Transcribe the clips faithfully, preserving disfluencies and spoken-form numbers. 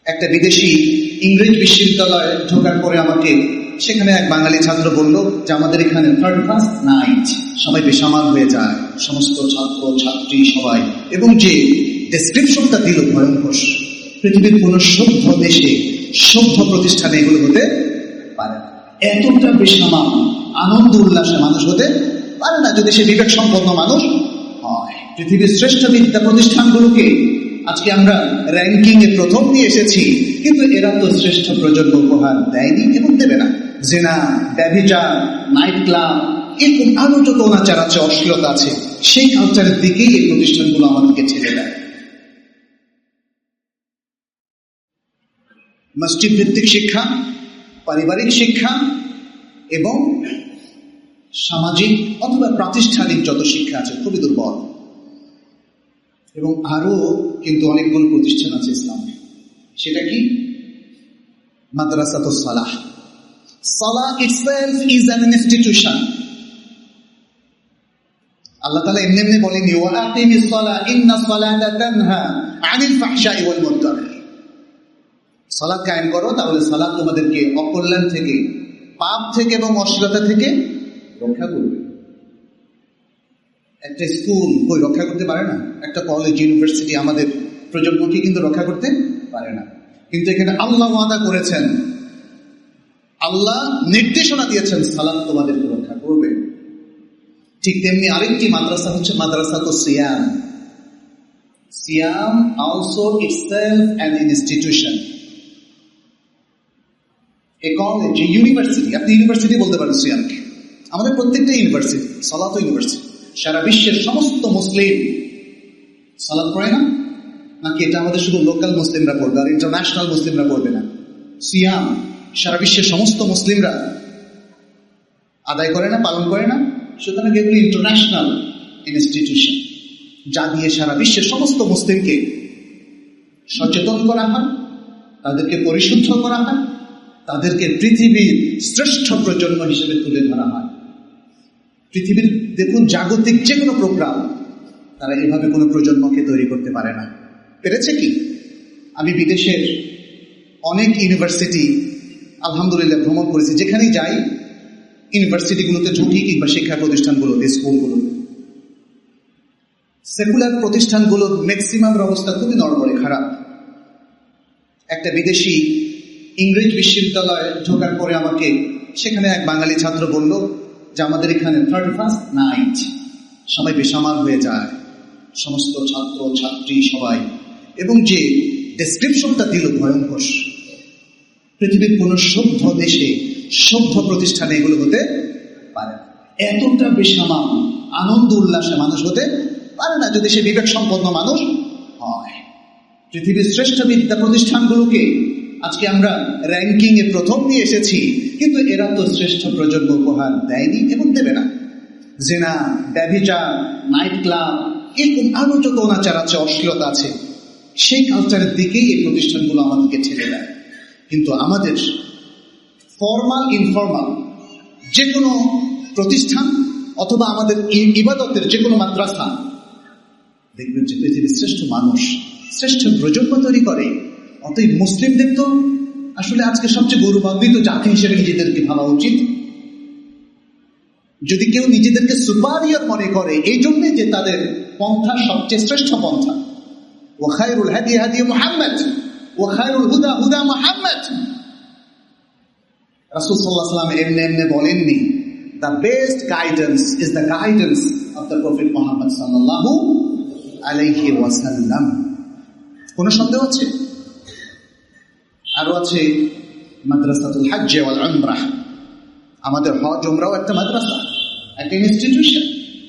একটা বিদেশি ইংরেজ বিশ্ববিদ্যালয়ে ঢোকার পরে আমাকে সেখানে এক বাঙালি ছাত্র বলল যে আমাদের এখানে থার্ড ফার্স্ট নাইট সবাই বেসামাল হয়ে যায়, সমস্ত ছাত্র ছাত্রী সবাই, এবং যে ডেসক্রিপশনটা দিল ভয়ঙ্কর। পৃথিবীর কোন সভ্য দেশে সভ্য প্রতিষ্ঠানে এগুলো হতে পারে না। এতটা বেসামাল আনন্দ উল্লাসে মানুষ হতে পারে না যদি সে বিবেক সম্পন্ন মানুষ হয়। পৃথিবীর শ্রেষ্ঠ বিদ্যা প্রতিষ্ঠানগুলোকে আজকে আমরা র্যাঙ্কিং এ প্রথম নিয়ে এসেছি, কিন্তু এরা তো শ্রেষ্ঠ প্রজন্ম উপহার দেয়নি এবং দেবে না। জেনা, ব্যভিচার, নাইট ক্লাব, এরকম আরো যত অনাচার আছে, অশ্লীলতা আছে, সেই কালচারের দিকেই এই প্রতিষ্ঠানগুলো আমাদেরকে ছেড়ে দেয়। মসজিদ ভিত্তিক শিক্ষা, পারিবারিক শিক্ষা এবং সামাজিক অথবা প্রাতিষ্ঠানিক যত শিক্ষা আছে খুবই দুর্বল। এবং আরো কিন্তু অনেকগুলো প্রতিষ্ঠান আছে ইসলামে। সেটা কি? মাদ্রাসাতুস সালাহ। সালাহ itself is an institution. আল্লাহ তাআলা এমনি এমনি বলেনি ওয়া আকিমিস সালাহ ইন্নাস সালাতা তানহা আনিল ফাহশাই ওয়াল মুনকার। সালাত কায়েম করো, তাহলে সালাত তোমাদেরকে অকল্যাণ থেকে, পাপ থেকে এবং অশ্লীলতা থেকে রক্ষা করবে। একটা স্কুল কই রক্ষা করতে পারে না, একটা কলেজ ইউনিভার্সিটি আমাদের প্রজন্মকে কিন্তু রক্ষা করতে পারে না। কিন্তু এখানে আল্লাহ ওয়াদা করেছেন, আল্লাহ নির্দেশনা দিয়েছেন সালাত তোমাদেরকে রক্ষা করবে। ঠিক তেমনি আরেকটি মাদ্রাসা হচ্ছে মাদ্রাসাতুস সিয়াম। Siyam also itself an institution, a college, university. আপনি ইউনিভার্সিটি বলতে পারেন সিয়ামকে। আমাদের প্রত্যেকটা ইউনিভার্সিটি, সালাত ইউনিভার্সিটি। সারা বিশ্বের সমস্ত মুসলিম সালাত পড়ে না, নাকি এটা আমাদের শুধু লোকাল মুসলিমরা পড়বে আর ইন্টারন্যাশনাল মুসলিমরা পড়বে না? সিয়াম সারা বিশ্বের সমস্ত মুসলিমরা আদায় করে না, পালন করে না। সুতরাং এগুলি ইন্টারন্যাশনাল ইনস্টিটিউশন, যা দিয়ে সারা বিশ্বের সমস্ত মুসলিমকে সচেতন করা হয়, তাদেরকে পরিশুদ্ধ করা হয়, তাদেরকে পৃথিবীর শ্রেষ্ঠ প্রজন্ম হিসেবে তুলে ধরা হয়। পৃথিবীর দেখুন জাগতিক যে কোনো প্রোগ্রাম, তারা এভাবে কোনো প্রজন্মকে তৈরি করতে পারে না। পেরেছে কি? আমি বিদেশের অনেক ইউনিভার্সিটি আলহামদুলিল্লাহ ভ্রমণ করেছি। যেখানেই যাই ইউনিভার্সিটিগুলোতে ঢুকি কিংবা শিক্ষা প্রতিষ্ঠানগুলোতে, স্কুলগুলোতে, সেকুলার প্রতিষ্ঠানগুলোর ম্যাক্সিমামের অবস্থা খুবই নড়বড়ে, খারাপ। একটা বিদেশি ইংরেজ বিশ্ববিদ্যালয়ে ঢোকার পরে আমাকে সেখানে এক বাঙালি ছাত্র বলল যে আমাদের এখানে থার্টি ফার্স্ট নাইট সবাই বেসামাল হয়ে যায়, সমস্ত ছাত্র ছাত্রী সবাই, এবং যে ডেসক্রিপশনটা দিল ভয়ঙ্কর। পৃথিবীর কোন সভ্য দেশে সভ্য প্রতিষ্ঠানে এগুলো হতে পারে না। এতটা বেসামাল আনন্দ উল্লাসে মানুষ হতে পারে না যদি সে বিবেক সম্পন্ন মানুষ হয়। পৃথিবীর শ্রেষ্ঠ বিদ্যা প্রতিষ্ঠানগুলোকে আজকে আমরা র্যাঙ্কিং এ প্রথম নিয়ে এসেছি, কিন্তু এরা তো শ্রেষ্ঠ প্রজন্ম উপহার দেয়নি এবং দেবে না। জেনা, ব্যভিচার, নাইট ক্লাব, এরকম আরো যত অনাচার আছে, অশ্লীলতা আছে, সেই কালচারের দিকেই এই প্রতিষ্ঠানগুলো আমাদেরকে ঠেলে দেয়। কিন্তু আমাদের ফর্মাল ইনফর্মাল যে কোনো প্রতিষ্ঠান অথবা আমাদের ইবাদতের যে কোনো মাদ্রাসা, দেখবেন যে পৃথিবীর শ্রেষ্ঠ মানুষ, শ্রেষ্ঠ প্রজন্ম তৈরি করে। অতএব মুসলিমদের তো আসলে আজকে সবচেয়ে গৌরবান্বিত জাতি হিসেবে নিজেদেরকে ভাবা উচিত। যদি কেউ নিজেদেরকে সুপারিয়র মনে করে এই জন্যে যে তাদের পন্থা সবচেয়ে শ্রেষ্ঠ পন্থা, ওয়া খায়রুল হাদি হাদি মুহাম্মদ ওয়া খায়রুল হুদা হুদা মুহাম্মদ, রাসূল সাল্লাল্লাহু আলাইহি ওয়াসাল্লাম এমনি এমনি বলেননি। The best guidance is the guidance of the prophet Muhammad সাল্লাল্লাহু আলাইহি ওয়াসাল্লাম। কোন সন্দেহ আছে? আরো আছে মাদ্রাসাতুল হজ্জ ওয়াল উমরাহ। আমাদের হজ উমরাও একটা মাদ্রাসা, একটা ইনস্টিটিউশন।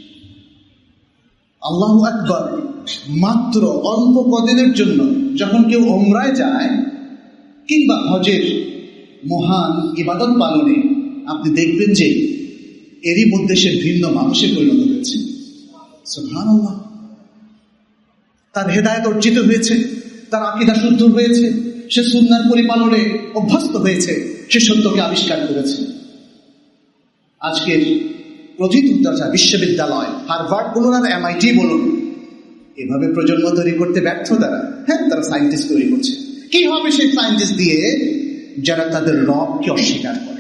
আল্লাহু আকবার। মাত্র অল্প কদিনের জন্য যখন কেউ উমরায় যায় কিংবা হজের মহান ইবাদত পালনে, আপনি দেখবেন যে এরই মধ্যে সে ভিন্ন মানুষে পরিণত হয়েছে। সুবহানাল্লাহ। তার হেদায়েত অর্জিত হয়েছে, তার আকীদা শুদ্ধ হয়েছে, সে সুন্নাহর পরিপালনে অভ্যস্ত হয়েছে, সে সত্যকে আবিষ্কার করেছে। আজকের প্রথিতযশা বিশ্ববিদ্যালয়, হার্ভার্ড বলুন আর এমআইটি বলুন, এভাবে প্রজন্ম তৈরি করতে ব্যর্থ তারা। হ্যাঁ, তারা সায়েন্টিস্ট তৈরি করছে, কি হবে সেই সায়েন্টিস্ট দিয়ে যারা তাদের রবকে অস্বীকার করে?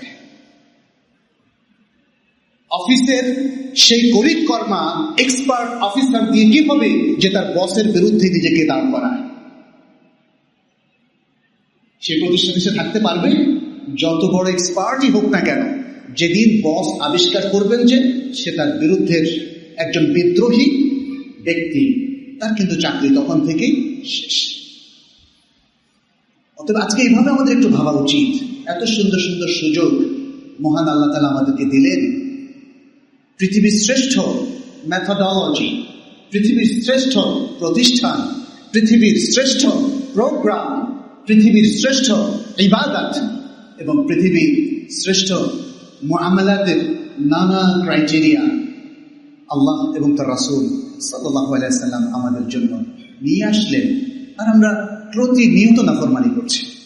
অফিসের সেই গরিব কর্মা এক্সপার্ট অফিসার দিয়ে কি হবে যে তার বসের বিরুদ্ধে নিজেকে দাঁড় করায়? সে প্রতিষ্ঠানে সে থাকতে পারবে? যত বড় এক্সপার্টই হোক না কেন, যেদিন বস আবিষ্কার করবেন যে সে তার বিরুদ্ধে একজন বিদ্রোহী ব্যক্তি, তার কিন্তু চাকরি তখন থেকেই শেষ। অতএব আজকে এইভাবে আমাদের একটু ভাবা উচিত। এত সুন্দর সুন্দর সুযোগ মহান আল্লাহ তাআলা আমাদেরকে দিলেন। পৃথিবীর শ্রেষ্ঠ মেথোডলজি, পৃথিবীর শ্রেষ্ঠ প্রতিষ্ঠান, পৃথিবীর শ্রেষ্ঠ প্রোগ্রাম, পৃথিবীর শ্রেষ্ঠ ইবাদত এবং পৃথিবীর শ্রেষ্ঠ মুআমালাতের নানা ক্রাইটেরিয়া আল্লাহ এবং তার রাসূল সাল্লাল্লাহু আলাইহি ওয়াসাল্লাম আমাদের জন্য নিয়ে আসলেন, আর আমরা প্রতিনিয়ত নাফরমানি করছি।